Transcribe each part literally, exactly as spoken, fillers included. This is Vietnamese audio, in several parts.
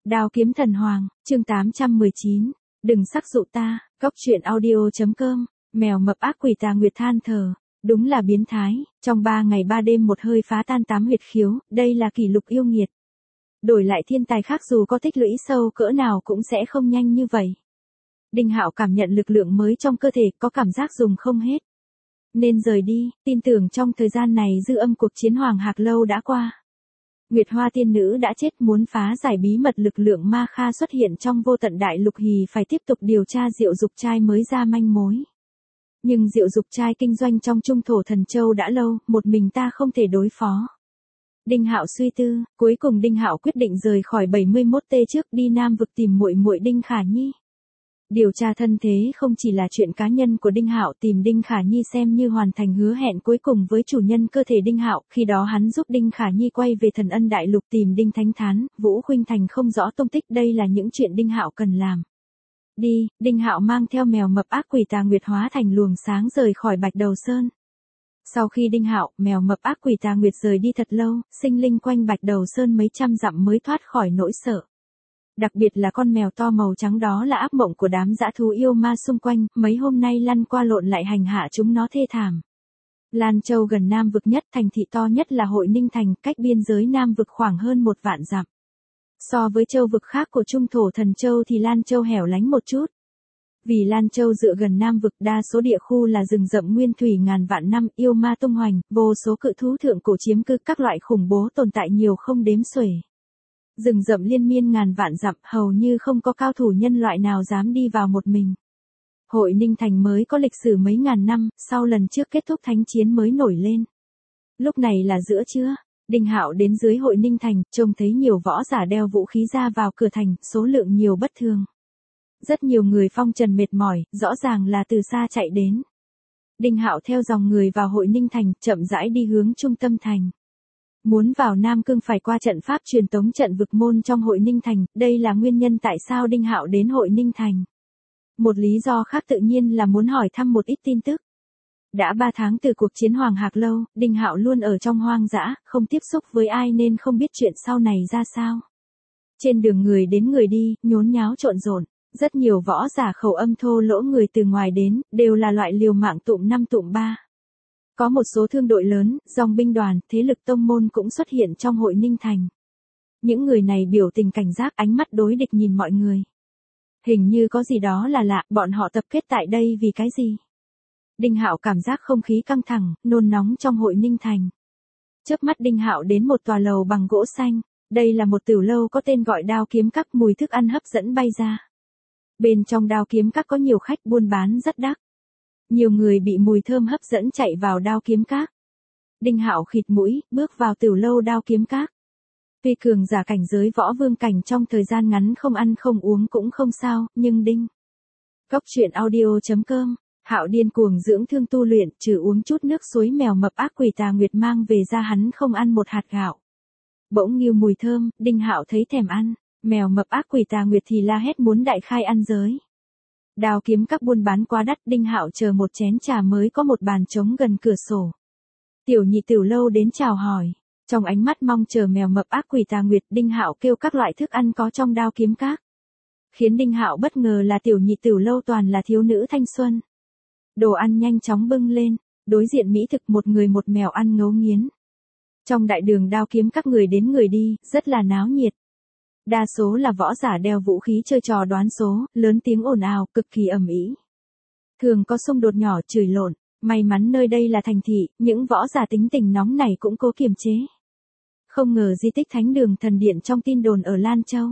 Đao kiếm thần hoàng, chương tám trăm mười chín. Đừng sắc dụ ta, góc truyện audio.com, mèo mập ác quỷ tà nguyệt than thở. Đúng là biến thái, trong ba ngày ba đêm một hơi phá tan tám huyệt khiếu, đây là kỷ lục yêu nghiệt. Đổi lại thiên tài khác dù có tích lũy sâu cỡ nào cũng sẽ không nhanh như vậy. Đinh Hạo cảm nhận lực lượng mới trong cơ thể, có cảm giác dùng không hết. Nên rời đi, tin tưởng trong thời gian này dư âm cuộc chiến Hoàng Hạc Lâu đã qua. Nguyệt Hoa tiên nữ đã chết, muốn phá giải bí mật lực lượng ma kha xuất hiện trong vô tận đại lục hì phải tiếp tục điều tra Diệu Dục trai mới ra manh mối. Nhưng Diệu Dục trai kinh doanh trong Trung Thổ Thần Châu đã lâu, một mình ta không thể đối phó. Đinh Hạo suy tư, cuối cùng Đinh Hạo quyết định rời khỏi bảy mươi mốt T trước đi Nam vực tìm muội muội Đinh Khả Nhi. Điều tra thân thế không chỉ là chuyện cá nhân của Đinh Hạo, tìm Đinh Khả Nhi xem như hoàn thành hứa hẹn cuối cùng với chủ nhân cơ thể Đinh Hạo, khi đó hắn giúp Đinh Khả Nhi quay về Thần Ân Đại Lục tìm Đinh Thánh Thán, Vũ Khuynh Thành không rõ tung tích, đây là những chuyện Đinh Hạo cần làm. Đi, Đinh Hạo mang theo mèo mập ác quỷ tà nguyệt hóa thành luồng sáng rời khỏi Bạch Đầu Sơn. Sau khi Đinh Hạo, mèo mập ác quỷ tà nguyệt rời đi thật lâu, sinh linh quanh Bạch Đầu Sơn mấy trăm dặm mới thoát khỏi nỗi sợ. Đặc biệt là con mèo to màu trắng đó là ác mộng của đám dã thú yêu ma xung quanh, mấy hôm nay lăn qua lộn lại hành hạ chúng nó thê thảm. Lan Châu gần Nam vực nhất, thành thị to nhất là Hội Ninh Thành, cách biên giới Nam vực khoảng hơn một vạn dặm. So với châu vực khác của Trung Thổ Thần Châu thì Lan Châu hẻo lánh một chút. Vì Lan Châu dựa gần Nam vực, đa số địa khu là rừng rậm nguyên thủy ngàn vạn năm, yêu ma tung hoành, vô số cự thú thượng cổ chiếm cư, các loại khủng bố tồn tại nhiều không đếm xuể. Rừng rậm liên miên ngàn vạn dặm, hầu như không có cao thủ nhân loại nào dám đi vào một mình. Hội Ninh Thành mới có lịch sử mấy ngàn năm, sau lần trước kết thúc thánh chiến mới nổi lên. Lúc này là giữa trưa, Đinh Hạo đến dưới Hội Ninh Thành, trông thấy nhiều võ giả đeo vũ khí ra vào cửa thành, số lượng nhiều bất thường. Rất nhiều người phong trần mệt mỏi, rõ ràng là từ xa chạy đến. Đinh Hạo theo dòng người vào Hội Ninh Thành, chậm rãi đi hướng trung tâm thành. Muốn vào Nam Cương phải qua trận pháp truyền tống trận vực môn trong Hội Ninh Thành, đây là nguyên nhân tại sao Đinh Hạo đến Hội Ninh Thành. Một lý do khác tự nhiên là muốn hỏi thăm một ít tin tức. Đã ba tháng từ cuộc chiến Hoàng Hạc Lâu, Đinh Hạo luôn ở trong hoang dã, không tiếp xúc với ai nên không biết chuyện sau này ra sao. Trên đường người đến người đi, nhốn nháo trộn rộn, rất nhiều võ giả khẩu âm thô lỗ người từ ngoài đến, đều là loại liều mạng tụm năm tụm ba. Có một số thương đội lớn, dòng binh đoàn, thế lực tông môn cũng xuất hiện trong Hội Ninh Thành. Những người này biểu tình cảnh giác, ánh mắt đối địch nhìn mọi người. Hình như có gì đó là lạ, bọn họ tập kết tại đây vì cái gì? Đinh Hạo cảm giác không khí căng thẳng, nôn nóng trong Hội Ninh Thành. Chớp mắt Đinh Hạo đến một tòa lầu bằng gỗ xanh, đây là một tiểu lâu có tên gọi Đao Kiếm Các, mùi thức ăn hấp dẫn bay ra. Bên trong Đao Kiếm Các có nhiều khách buôn bán rất đắt. Nhiều người bị mùi thơm hấp dẫn chạy vào Đao Kiếm Các. Đinh Hạo khịt mũi, bước vào tiểu lâu Đao Kiếm Các. Tuy cường giả cảnh giới võ vương cảnh trong thời gian ngắn không ăn không uống cũng không sao, nhưng Đinh. Góc truyện audio.com, Hạo điên cuồng dưỡng thương tu luyện, trừ uống chút nước suối mèo mập ác quỷ tà nguyệt mang về ra hắn không ăn một hạt gạo. Bỗng nghiêu mùi thơm, Đinh Hạo thấy thèm ăn, mèo mập ác quỷ tà nguyệt thì la hét muốn đại khai ăn giới. Đao Kiếm Các buôn bán quá đắt, Đinh Hạo chờ một chén trà mới có một bàn trống gần cửa sổ. Tiểu nhị tiểu lâu đến chào hỏi, trong ánh mắt mong chờ mèo mập ác quỷ tà nguyệt, Đinh Hạo kêu các loại thức ăn có trong Đao Kiếm Các. Khiến Đinh Hạo bất ngờ là tiểu nhị tiểu lâu toàn là thiếu nữ thanh xuân. Đồ ăn nhanh chóng bưng lên, đối diện mỹ thực một người một mèo ăn ngấu nghiến. Trong đại đường Đao Kiếm Các người đến người đi, rất là náo nhiệt. Đa số là võ giả đeo vũ khí chơi trò đoán số, lớn tiếng ồn ào, cực kỳ ầm ĩ. Thường có xung đột nhỏ chửi lộn, may mắn nơi đây là thành thị, những võ giả tính tình nóng này cũng cố kiềm chế. Không ngờ di tích Thánh Đường Thần Điện trong tin đồn ở Lan Châu.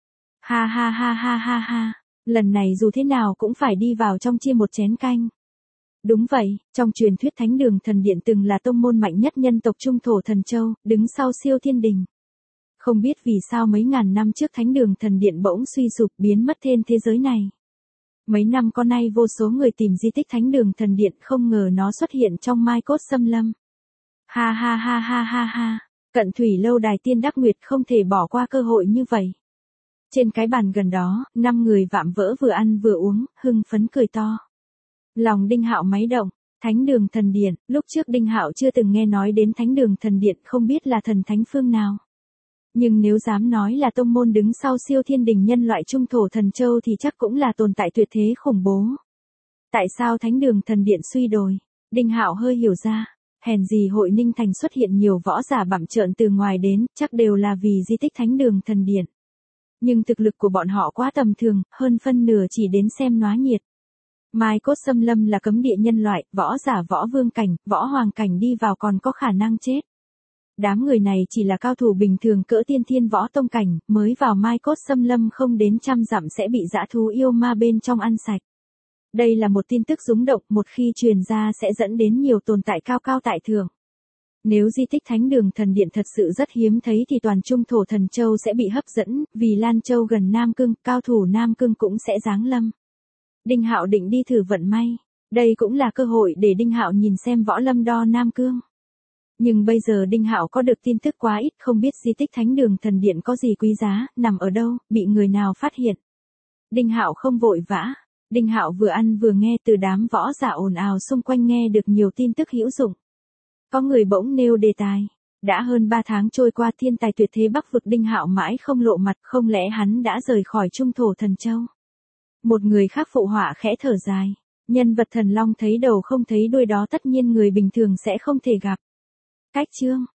Ha ha ha ha ha ha, lần này dù thế nào cũng phải đi vào trong chia một chén canh. Đúng vậy, trong truyền thuyết Thánh Đường Thần Điện từng là tông môn mạnh nhất nhân tộc Trung Thổ Thần Châu, đứng sau Siêu Thiên Đình. Không biết vì sao mấy ngàn năm trước Thánh Đường Thần Điện bỗng suy sụp biến mất trên thế giới này. Mấy năm con nay vô số người tìm di tích Thánh Đường Thần Điện, không ngờ nó xuất hiện trong Mai Cốt Xâm Lâm. Ha ha ha ha ha ha, Cận Thủy lâu đài Tiên Đắc Nguyệt không thể bỏ qua cơ hội như vậy. Trên cái bàn gần đó, năm người vạm vỡ vừa ăn vừa uống, hưng phấn cười to. Lòng Đinh Hạo máy động, Thánh Đường Thần Điện, lúc trước Đinh Hạo chưa từng nghe nói đến Thánh Đường Thần Điện, không biết là thần thánh phương nào. Nhưng nếu dám nói là tông môn đứng sau siêu thiên đình nhân loại trung thổ thần châu thì chắc cũng là tồn tại tuyệt thế khủng bố. Tại sao thánh đường thần điện suy đồi? Đinh Hạo hơi hiểu ra. Hèn gì hội Ninh Thành xuất hiện nhiều võ giả bặm trợn từ ngoài đến, chắc đều là vì di tích thánh đường thần điện. Nhưng thực lực của bọn họ quá tầm thường, hơn phân nửa chỉ đến xem náo nhiệt. Mai Cốt Xâm Lâm là cấm địa nhân loại, võ giả võ vương cảnh, võ hoàng cảnh đi vào còn có khả năng chết. Đám người này chỉ là cao thủ bình thường cỡ tiên thiên võ tông cảnh, mới vào Mai Cốt Xâm Lâm không đến trăm dặm sẽ bị dã thú yêu ma bên trong ăn sạch. Đây là một tin tức rúng động, một khi truyền ra sẽ dẫn đến nhiều tồn tại cao cao tại thượng. Nếu di tích thánh đường thần điện thật sự rất hiếm thấy thì toàn trung thổ thần châu sẽ bị hấp dẫn, vì Lan Châu gần Nam Cương, cao thủ Nam Cương cũng sẽ giáng lâm. Đinh Hạo định đi thử vận may, đây cũng là cơ hội để Đinh Hạo nhìn xem võ lâm đo Nam Cương. Nhưng bây giờ Đinh Hạo có được tin tức quá ít, không biết di tích thánh đường thần điện có gì quý giá, nằm ở đâu, bị người nào phát hiện. Đinh Hạo không vội vã. Đinh Hạo vừa ăn vừa nghe từ đám võ giả ồn ào xung quanh nghe được nhiều tin tức hữu dụng. Có người bỗng nêu đề tài. Đã hơn ba tháng trôi qua thiên tài tuyệt thế Bắc vực Đinh Hạo mãi không lộ mặt, không lẽ hắn đã rời khỏi trung thổ thần châu. Một người khác phụ họa khẽ thở dài. Nhân vật thần long thấy đầu không thấy đuôi đó tất nhiên người bình thường sẽ không thể gặp. Cách chương.